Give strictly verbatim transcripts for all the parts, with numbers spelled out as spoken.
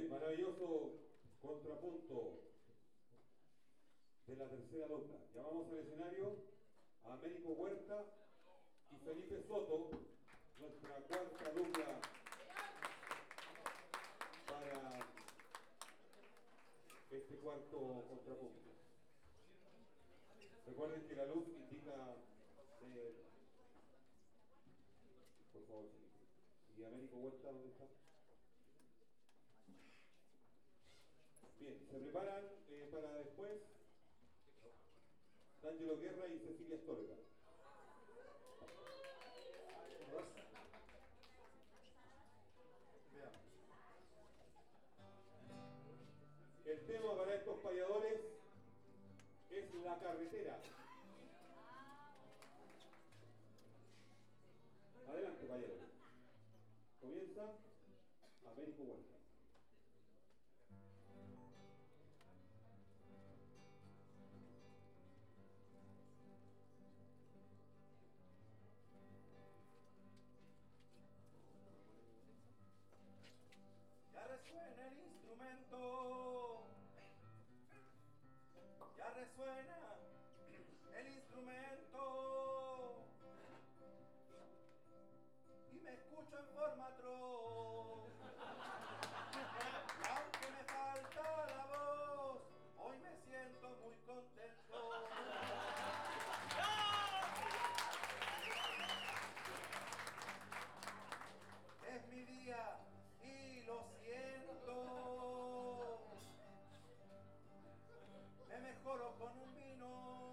maravilloso contrapunto de la tercera dupla. Llamamos al escenario a Américo Huerta y Felipe Soto, nuestra cuarta dupla para este cuarto contrapunto. Recuerden que la luz indica eh, por favor, ¿y Américo Huerta dónde está? Bien, se preparan eh, para después D'Angelo Guerra y Cecilia Astorga. El tema para estos payadores es la carretera. Adelante, payadores. Comienza Américo Huerta. Ya resuena el instrumento, ya resuena el instrumento y me escucho en forma tro. Y aunque me falta la voz, hoy me siento muy contento. Es mi día y lo siento, me mejoro con un vino,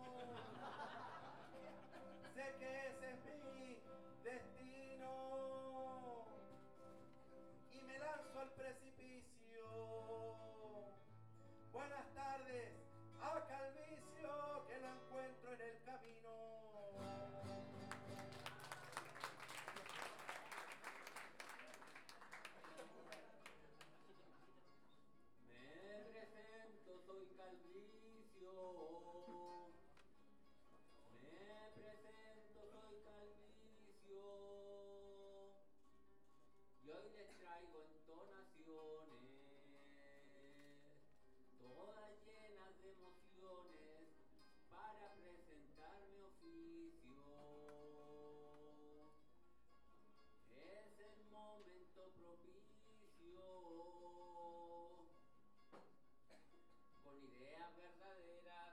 sé que ese es mi destino y me lanzo al precipicio. Buenas tardes a Calvicio, que lo encuentro en el camino. Soy Calvicio, me presento, soy Calvicio, y hoy les traigo entonaciones, todas llenas de emociones, para presentar mi oficio. Es el momento propicio, con ideas verdaderas,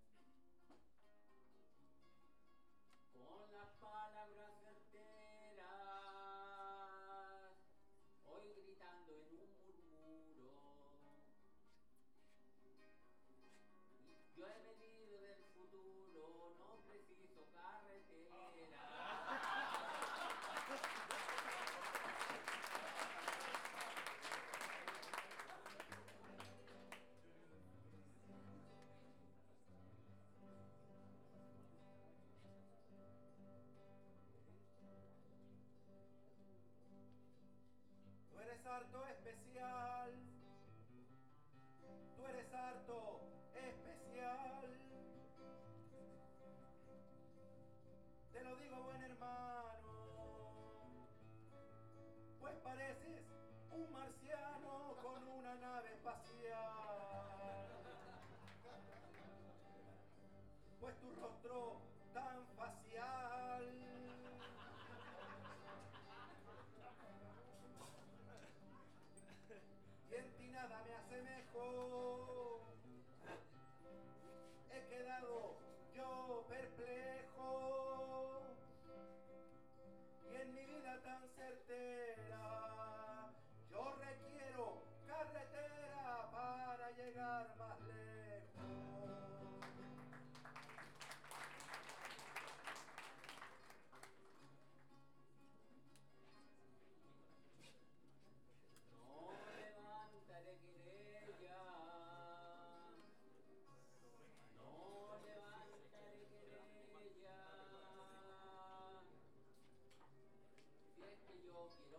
con las palabras certeras, hoy gritando en un murmuro. Yo he venido del futuro, no preciso carretera. Tú eres harto especial, tú eres harto especial, te lo digo, buen hermano, pues pareces un marciano con una nave espacial, pues tu rostro tan facial y en ti nada me asemejo. He quedado yo perplejo y en mi vida tan certera yo requiero carretera para llegar más lejos. De querella, no levantaré querella, si es que yo quiero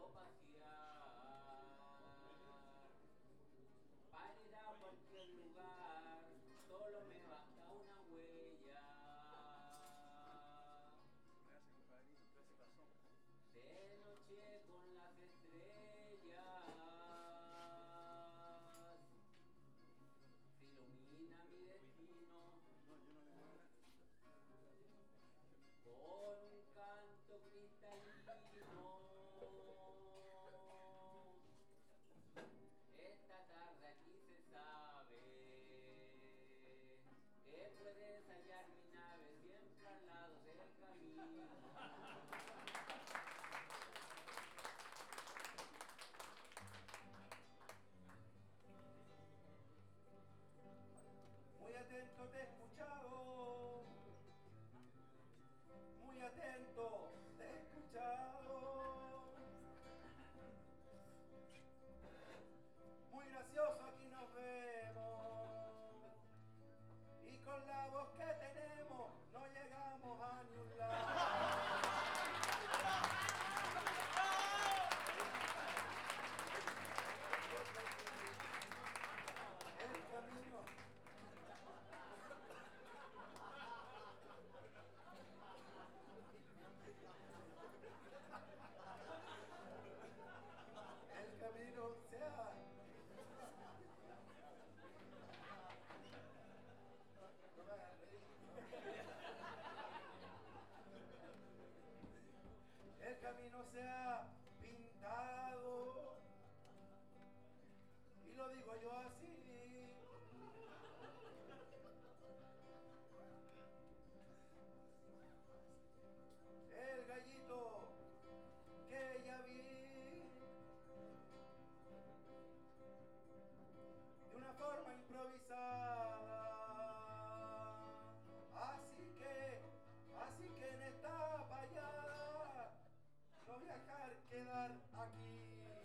final aquí.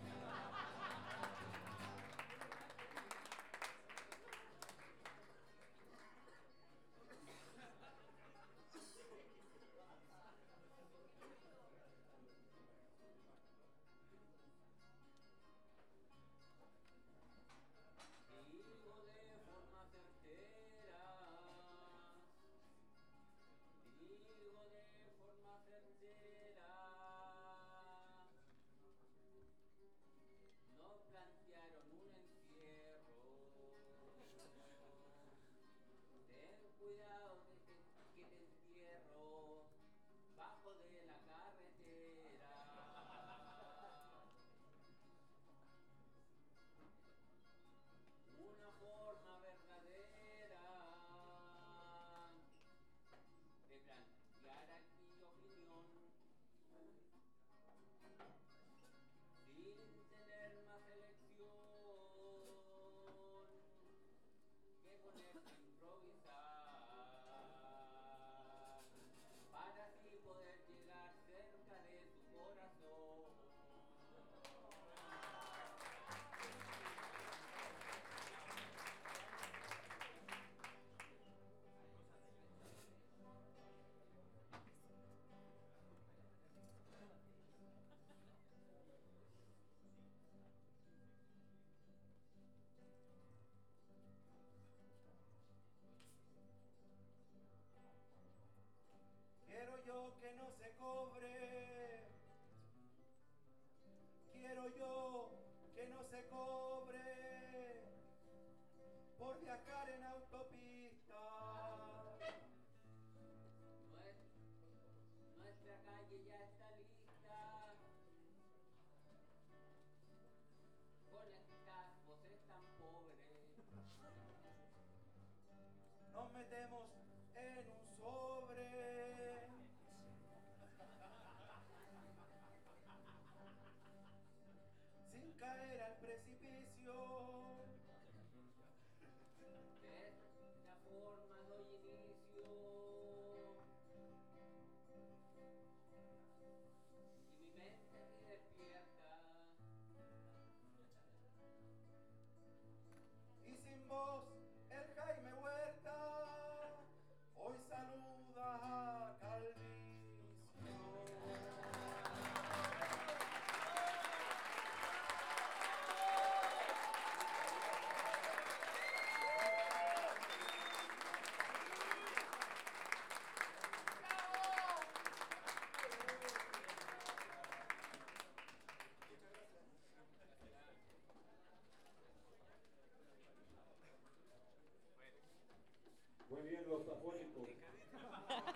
Digo de forma certera, digo de forma certera, no plantearon un encierro. Ten cuidado que te, que te entierro bajo de la carretera. Una forma verdadera de plantear aquí opinión sin tener más elección que ponerse a improvisar para así poder llegar cerca de tu corazón. Quiero yo que no se cobre, quiero yo que no se cobre por viajar en autopista. Nues- Nuestra calle ya está lista con estas voces tan pobres. Nos metemos en un sobre sin caer al precipicio. De esta forma doy inicio y mi mente me despierta. Y sin voz el Jaime Huerta hoy saluda a Calvicio. Muy bien, los afónicos.